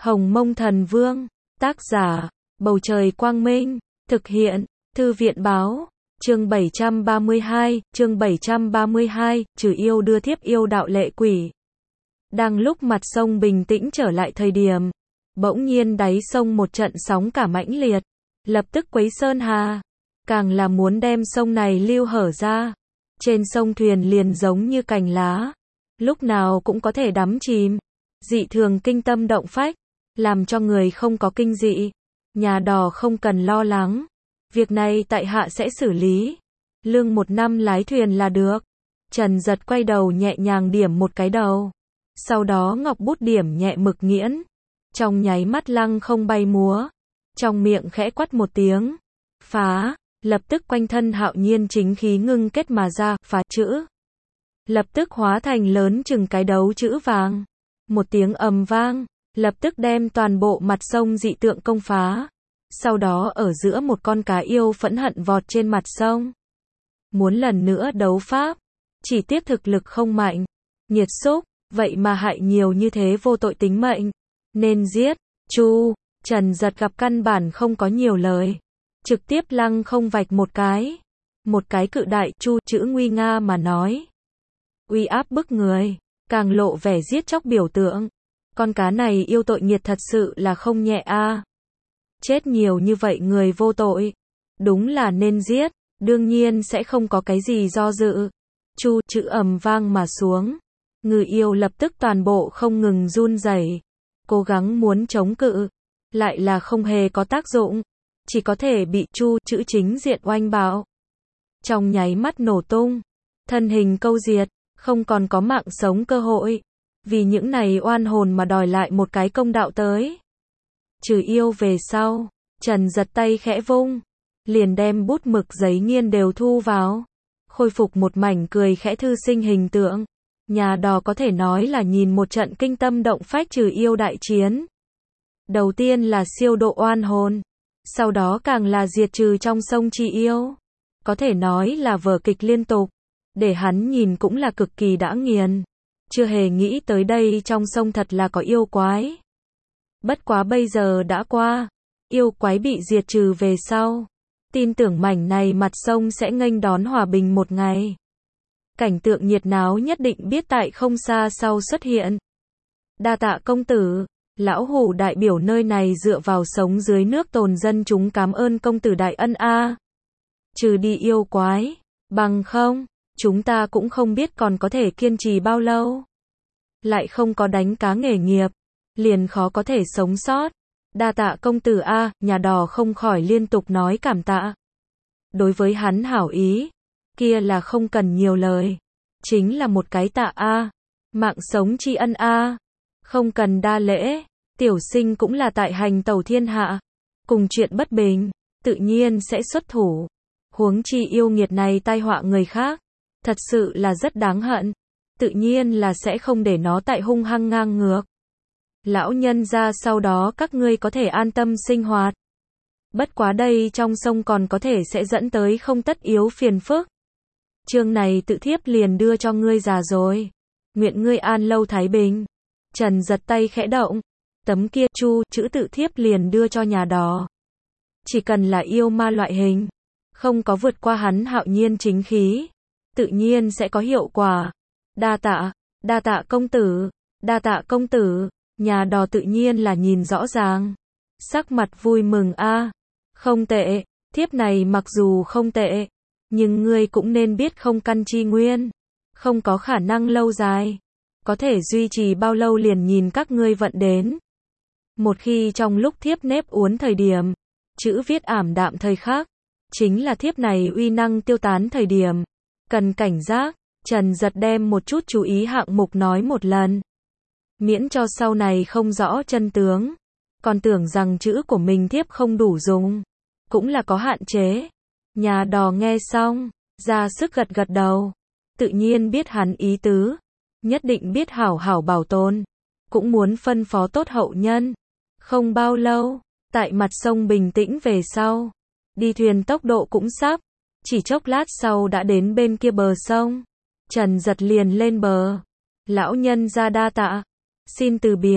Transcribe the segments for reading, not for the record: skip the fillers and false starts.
Hồng Mông Thần Vương, tác giả, Bầu Trời Quang Minh, thực hiện, Thư viện Báo, chương 732, trừ yêu đưa thiếp yêu đạo lệ quỷ. Đang lúc mặt sông bình tĩnh trở lại thời điểm, bỗng nhiên đáy sông một trận sóng cả mãnh liệt, lập tức quấy sơn hà, càng là muốn đem sông này lưu hở ra. Trên sông thuyền liền giống như cành lá, lúc nào cũng có thể đắm chìm, dị thường kinh tâm động phách, làm cho người không có kinh dị. Nhà đò không cần lo lắng, việc này tại hạ sẽ xử lý, lương 1 năm lái thuyền là được. Trần Giật quay đầu nhẹ nhàng điểm một cái đầu, sau đó ngọc bút điểm nhẹ mực nghiễn, trong nháy mắt lăng không bay múa, trong miệng khẽ quát một tiếng, phá, lập tức quanh thân hạo nhiên chính khí ngưng kết mà ra, phá chữ, lập tức hóa thành lớn chừng cái đấu chữ vàng, một tiếng ầm vang, lập tức đem toàn bộ mặt sông dị tượng công phá. Sau đó ở giữa một con cá yêu phẫn hận vọt trên mặt sông, muốn lần nữa đấu pháp, chỉ tiếc thực lực không mạnh, nhiệt xúc, vậy mà hại nhiều như thế vô tội tính mệnh, nên giết. Chu, Trần Giật gặp căn bản không có nhiều lời, trực tiếp lăng không vạch một cái cự đại chu chữ nguy nga mà nói, uy áp bức người, càng lộ vẻ giết chóc biểu tượng. Con cá này yêu tội nghiệt thật sự là không nhẹ a. Chết nhiều như vậy người vô tội, đúng là nên giết, đương nhiên sẽ không có cái gì do dự. Chu chữ ầm vang mà xuống, ngư yêu lập tức toàn bộ không ngừng run rẩy, cố gắng muốn chống cự, lại là không hề có tác dụng, chỉ có thể bị chu chữ chính diện oanh bạo. Trong nháy mắt nổ tung, thân hình câu diệt, không còn có mạng sống cơ hội, vì những này oan hồn mà đòi lại một cái công đạo tới. Trừ yêu về sau, Trần Giật tay khẽ vung, liền đem bút mực giấy nghiên đều thu vào, khôi phục một mảnh cười khẽ thư sinh hình tượng. Nhà đò có thể nói là nhìn một trận kinh tâm động phách trừ yêu đại chiến. Đầu tiên là siêu độ oan hồn, sau đó càng là diệt trừ trong sông chi yêu. Có thể nói là vở kịch liên tục, để hắn nhìn cũng là cực kỳ đã nghiền. Chưa hề nghĩ tới đây trong sông thật là có yêu quái. Bất quá bây giờ đã qua, yêu quái bị diệt trừ về sau, tin tưởng mảnh này mặt sông sẽ nghênh đón hòa bình một ngày. Cảnh tượng nhiệt náo nhất định biết tại không xa sau xuất hiện. Đa tạ công tử, lão hủ đại biểu nơi này dựa vào sống dưới nước tồn dân chúng cảm ơn công tử đại ân a. Trừ đi yêu quái, bằng không, chúng ta cũng không biết còn có thể kiên trì bao lâu. Lại không có đánh cá nghề nghiệp, liền khó có thể sống sót. Đa tạ công tử a, nhà đò không khỏi liên tục nói cảm tạ. Đối với hắn hảo ý, kia là không cần nhiều lời, chính là một cái tạ a, mạng sống tri ân a, không cần đa lễ, tiểu sinh cũng là tại hành tẩu thiên hạ, cùng chuyện bất bình, tự nhiên sẽ xuất thủ. Huống chi yêu nghiệt này tai họa người khác, thật sự là rất đáng hận, tự nhiên là sẽ không để nó tại hung hăng ngang ngược. Lão nhân gia sau đó các ngươi có thể an tâm sinh hoạt. Bất quá đây trong sông còn có thể sẽ dẫn tới không tất yếu phiền phức. Chương này tự thiếp liền đưa cho ngươi già rồi. Nguyện ngươi an lâu thái bình. Trần Giật tay khẽ động, tấm kia chu chữ tự thiếp liền đưa cho nhà đò. Chỉ cần là yêu ma loại hình, không có vượt qua hắn hạo nhiên chính khí, tự nhiên sẽ có hiệu quả. Đa tạ công tử, đa tạ công tử. Nhà đò tự nhiên là nhìn rõ ràng, sắc mặt vui mừng a. Không tệ, thiếp này mặc dù không tệ, nhưng ngươi cũng nên biết không căn chi nguyên, không có khả năng lâu dài, có thể duy trì bao lâu liền nhìn các ngươi vận đến. Một khi trong lúc thiếp nếp uốn thời điểm, chữ viết ảm đạm thời khắc, chính là thiếp này uy năng tiêu tán thời điểm, cần cảnh giác. Trần Giật đem một chút chú ý hạng mục nói một lần, miễn cho sau này không rõ chân tướng, còn tưởng rằng chữ của mình thiếp không đủ dùng, cũng là có hạn chế. Nhà đò nghe xong, ra sức gật gật đầu, tự nhiên biết hắn ý tứ, nhất định biết hảo hảo bảo tồn, cũng muốn phân phó tốt hậu nhân. Không bao lâu, tại mặt sông bình tĩnh về sau, đi thuyền tốc độ cũng sắp, chỉ chốc lát sau đã đến bên kia bờ sông. Trần Giật liền lên bờ, lão nhân ra đa tạ, xin từ biệt,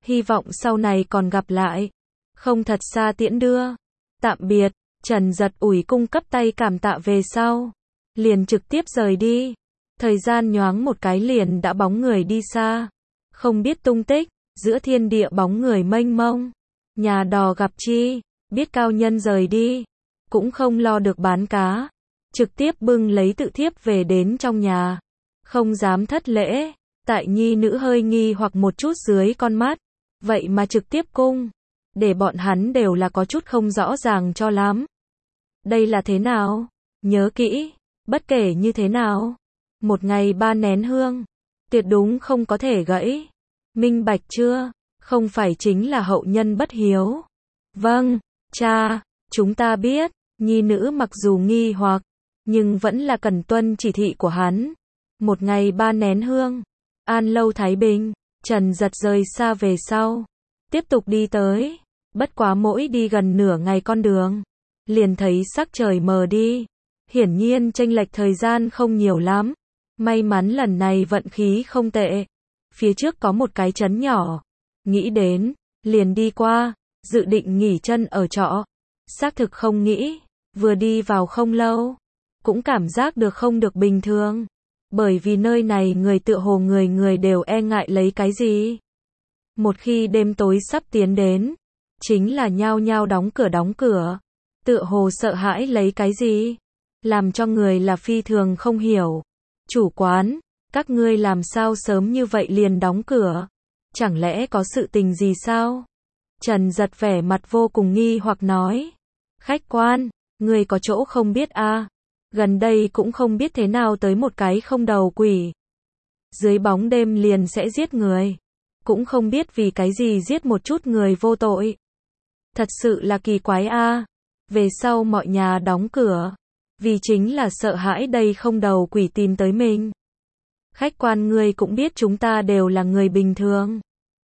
hy vọng sau này còn gặp lại. Không thật xa tiễn đưa. Tạm biệt, Trần Giật ủi cung cấp tay cảm tạ về sau. Liền trực tiếp rời đi. Thời gian nhoáng một cái liền đã bóng người đi xa. Không biết tung tích, giữa thiên địa bóng người mênh mông. Nhà đò gặp chi, biết cao nhân rời đi. Cũng không lo được bán cá. Trực tiếp bưng lấy tự thiếp về đến trong nhà. Không dám thất lễ. Tại nhi nữ hơi nghi hoặc một chút dưới con mắt. Vậy mà trực tiếp cung. Để bọn hắn đều là có chút không rõ ràng cho lắm. Đây là thế nào? Nhớ kỹ. Bất kể như thế nào. Một ngày 3 nén hương. Tuyệt đúng không có thể gãy. Minh bạch chưa? Không phải chính là hậu nhân bất hiếu. Vâng, cha, chúng ta biết. Nhi nữ mặc dù nghi hoặc, nhưng vẫn là cần tuân chỉ thị của hắn. Một ngày 3 nén hương. An Lâu Thái Bình. Trần Giật rời xa về sau. Tiếp tục đi tới. Bất quá mỗi đi gần nửa ngày con đường. Liền thấy sắc trời mờ đi. Hiển nhiên chênh lệch thời gian không nhiều lắm. May mắn lần này vận khí không tệ. Phía trước có một cái trấn nhỏ. Nghĩ đến, liền đi qua, dự định nghỉ chân ở trọ. Xác thực không nghĩ, vừa đi vào không lâu. Cũng cảm giác được không được bình thường. Bởi vì nơi này người tựa hồ người người đều e ngại lấy cái gì. Một khi đêm tối sắp tiến đến, chính là nhao nhao đóng cửa. Tựa hồ sợ hãi lấy cái gì. Làm cho người là phi thường không hiểu. Chủ quán, các ngươi làm sao sớm như vậy liền đóng cửa? Chẳng lẽ có sự tình gì sao? Trần Giật vẻ mặt vô cùng nghi hoặc nói. Khách quan, người có chỗ không biết à? Gần đây cũng không biết thế nào tới một cái không đầu quỷ. Dưới bóng đêm liền sẽ giết người. Cũng không biết vì cái gì giết một chút người vô tội. Thật sự là kỳ quái à? Về sau mọi nhà đóng cửa. Vì chính là sợ hãi đây không đầu quỷ tìm tới mình. Khách quan ngươi cũng biết chúng ta đều là người bình thường.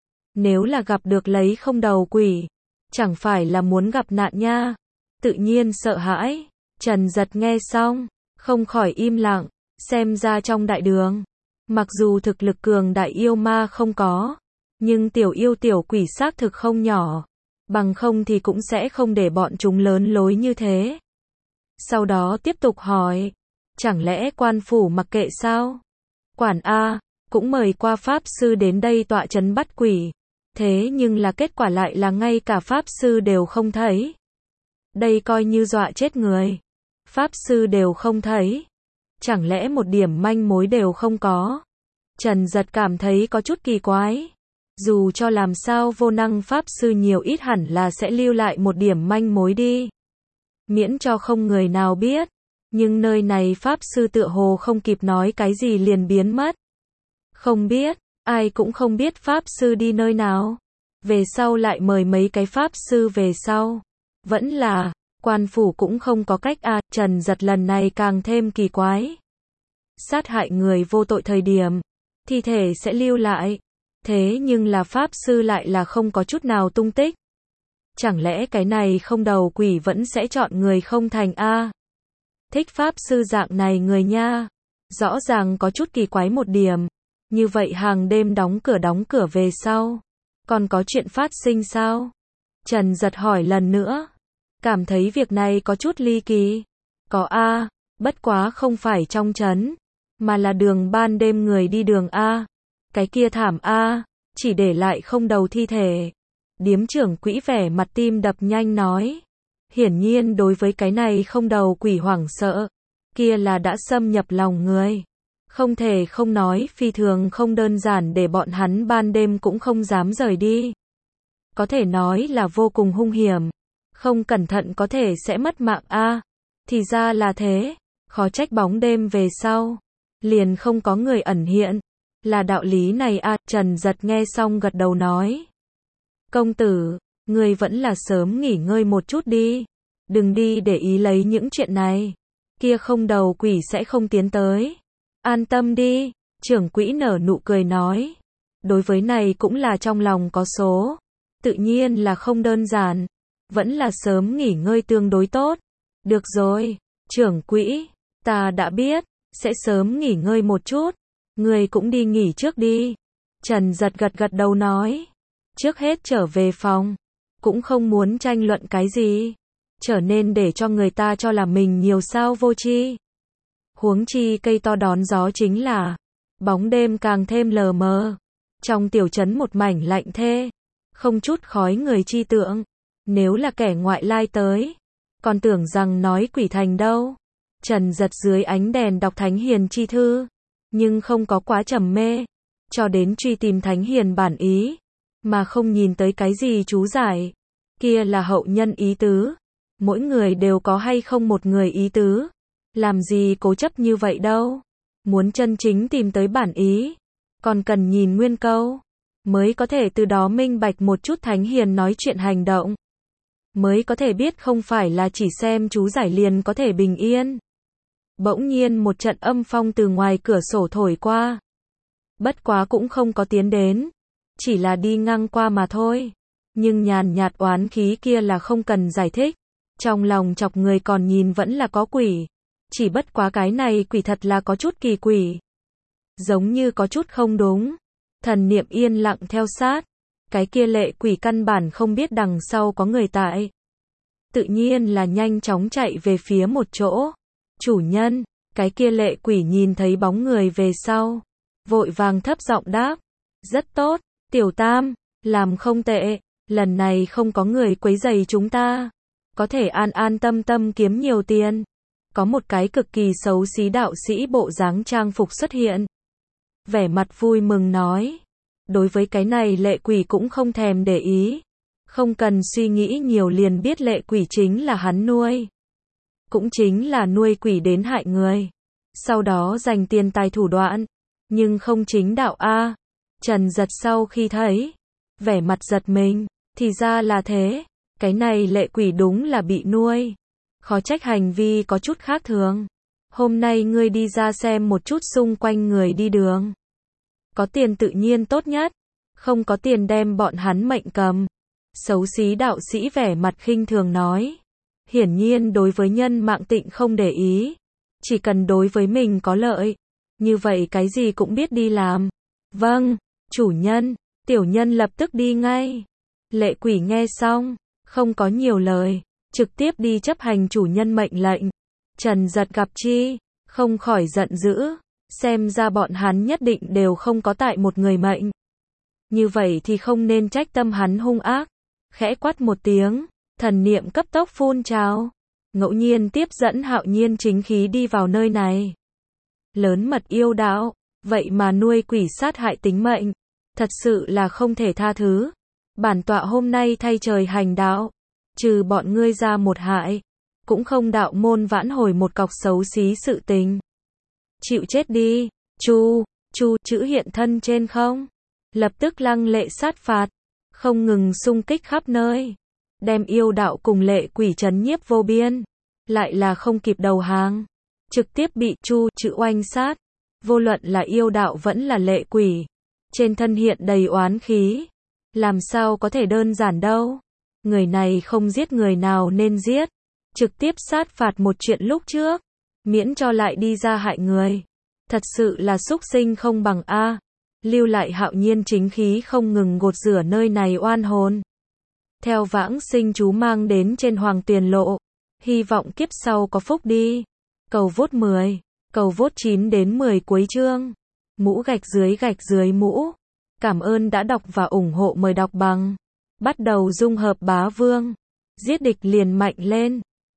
Nếu là gặp được lấy không đầu quỷ, chẳng phải là muốn gặp nạn nha. Tự nhiên sợ hãi. Trần Giật nghe xong, không khỏi im lặng. Xem ra trong đại đường, mặc dù thực lực cường đại yêu ma không có, nhưng tiểu yêu tiểu quỷ xác thực không nhỏ. Bằng không thì cũng sẽ không để bọn chúng lớn lối như thế. Sau đó tiếp tục hỏi. Chẳng lẽ quan phủ mặc kệ sao? Quản A, cũng mời qua pháp sư đến đây tọa trấn bắt quỷ. Thế nhưng là kết quả lại là ngay cả pháp sư đều không thấy. Đây coi như dọa chết người. Pháp sư đều không thấy. Chẳng lẽ một điểm manh mối đều không có? Trần Giật cảm thấy có chút kỳ quái. Dù cho làm sao vô năng pháp sư nhiều ít hẳn là sẽ lưu lại một điểm manh mối đi. Miễn cho không người nào biết. Nhưng nơi này pháp sư tựa hồ không kịp nói cái gì liền biến mất. Không biết, ai cũng không biết pháp sư đi nơi nào. Về sau lại mời mấy cái pháp sư về sau. Vẫn là, quan phủ cũng không có cách à. Trần Giật lần này càng thêm kỳ quái. Sát hại người vô tội thời điểm, thi thể sẽ lưu lại. Thế nhưng là pháp sư lại là không có chút nào tung tích. Chẳng lẽ cái này không đầu quỷ vẫn sẽ chọn người không thành a? Thích pháp sư dạng này người nha. Rõ ràng có chút kỳ quái một điểm. Như vậy hàng đêm đóng cửa về sau. Còn có chuyện phát sinh sao? Trần Giật hỏi lần nữa. Cảm thấy việc này có chút ly kỳ. Có a, bất quá không phải trong trấn, mà là đường ban đêm người đi đường a. Cái kia thảm a, chỉ để lại không đầu thi thể. Điếm trưởng quỹ vẻ mặt tim đập nhanh nói. Hiển nhiên đối với cái này không đầu quỷ hoảng sợ. Kia là đã xâm nhập lòng người. Không thể không nói phi thường không đơn giản để bọn hắn ban đêm cũng không dám rời đi. Có thể nói là vô cùng hung hiểm. Không cẩn thận có thể sẽ mất mạng a. Thì ra là thế. Khó trách bóng đêm về sau. Liền không có người ẩn hiện. Là đạo lý này a. Trần Giật nghe xong gật đầu nói. Công tử, người vẫn là sớm nghỉ ngơi một chút đi. Đừng đi để ý lấy những chuyện này. Kia không đầu quỷ sẽ không tiến tới. An tâm đi, trưởng quỹ nở nụ cười nói. Đối với này cũng là trong lòng có số. Tự nhiên là không đơn giản. Vẫn là sớm nghỉ ngơi tương đối tốt. Được rồi, trưởng quỹ, ta đã biết, sẽ sớm nghỉ ngơi một chút. Người cũng đi nghỉ trước đi. Trần Giật gật gật đầu nói. trước hết trở về phòng, cũng không muốn tranh luận cái gì, trở nên để cho người ta cho là mình nhiều sao vô tri. Huống chi cây to đón gió chính là, bóng đêm càng thêm lờ mờ, trong tiểu trấn một mảnh lạnh thê, không chút khói người chi tượng, nếu là kẻ ngoại lai tới, còn tưởng rằng nói quỷ thành đâu. Trần Giật dưới ánh đèn đọc Thánh Hiền chi thư, nhưng không có quá trầm mê, cho đến truy tìm Thánh Hiền bản ý, mà không nhìn tới cái gì chú giải, kia là hậu nhân ý tứ, mỗi người đều có hay không một người ý tứ, làm gì cố chấp như vậy đâu, muốn chân chính tìm tới bản ý, còn cần nhìn nguyên câu, mới có thể từ đó minh bạch một chút Thánh Hiền nói chuyện hành động, mới có thể biết không phải là chỉ xem chú giải liền có thể bình yên. Bỗng nhiên một trận âm phong từ ngoài cửa sổ thổi qua. Bất quá cũng không có tiến đến, chỉ là đi ngang qua mà thôi. Nhưng nhàn nhạt oán khí kia là không cần giải thích. Trong lòng chọc người còn nhìn vẫn là có quỷ. Chỉ bất quá cái này quỷ thật là có chút kỳ quỷ. Giống như có chút không đúng. Thần niệm yên lặng theo sát. Cái kia lệ quỷ căn bản không biết đằng sau có người tại. Tự nhiên là nhanh chóng chạy về phía một chỗ. Chủ nhân, cái kia lệ quỷ nhìn thấy bóng người về sau. Vội vàng thấp giọng đáp. Rất tốt, tiểu tam, làm không tệ, lần này không có người quấy rầy chúng ta. Có thể an an tâm tâm kiếm nhiều tiền. Có một cái cực kỳ xấu xí đạo sĩ bộ dáng trang phục xuất hiện. Vẻ mặt vui mừng nói. Đối với cái này lệ quỷ cũng không thèm để ý. Không cần suy nghĩ nhiều liền biết lệ quỷ chính là hắn nuôi. Cũng chính là nuôi quỷ đến hại người. Sau đó dành tiền tài thủ đoạn. Nhưng không chính đạo a. Trần Giật sau khi thấy. Vẻ mặt giật mình. Thì ra là thế. Cái này lệ quỷ đúng là bị nuôi. Khó trách hành vi có chút khác thường. Hôm nay ngươi đi ra xem một chút xung quanh người đi đường. Có tiền tự nhiên tốt nhất. Không có tiền đem bọn hắn mệnh cầm. Xấu xí đạo sĩ vẻ mặt khinh thường nói. Hiển nhiên đối với nhân mạng tịnh không để ý. Chỉ cần đối với mình có lợi. Như vậy cái gì cũng biết đi làm. Vâng, chủ nhân. Tiểu nhân lập tức đi ngay. Lệ quỷ nghe xong. Không có nhiều lời. Trực tiếp đi chấp hành chủ nhân mệnh lệnh. Trần Giật gặp chi. Không khỏi giận dữ. Xem ra bọn hắn nhất định đều không có tại một người mệnh. Như vậy thì không nên trách tâm hắn hung ác. Khẽ quát một tiếng. Thần niệm cấp tốc phun trào. Ngẫu nhiên tiếp dẫn hạo nhiên chính khí đi vào nơi này. Lớn mật yêu đạo. Vậy mà nuôi quỷ sát hại tính mệnh. Thật sự là không thể tha thứ. Bản tọa hôm nay thay trời hành đạo. Trừ bọn ngươi ra một hại. Cũng không đạo môn vãn hồi một cọc xấu xí sự tình. Chịu chết đi. Chu chữ hiện thân trên không. Lập tức lăng lệ sát phạt. Không ngừng xung kích khắp nơi. Đem yêu đạo cùng lệ quỷ trấn nhiếp vô biên. Lại là không kịp đầu hàng. Trực tiếp bị chu chữ oanh sát. Vô luận là yêu đạo vẫn là lệ quỷ. Trên thân hiện đầy oán khí. Làm sao có thể đơn giản đâu. Người này không giết người nào nên giết. Trực tiếp sát phạt một chuyện lúc trước. Miễn cho lại đi ra hại người. Thật sự là súc sinh không bằng a. Lưu lại hạo nhiên chính khí không ngừng gột rửa nơi này oan hồn. Theo vãng sinh chú mang đến trên hoàng tiền lộ. Hy vọng kiếp sau có phúc đi. Cầu vốt 10. Cầu vốt 9 đến 10 cuối chương. Mũ gạch dưới mũ. Cảm ơn đã đọc và ủng hộ, mời đọc bằng. Bắt đầu dung hợp bá vương. Giết địch liền mạnh lên.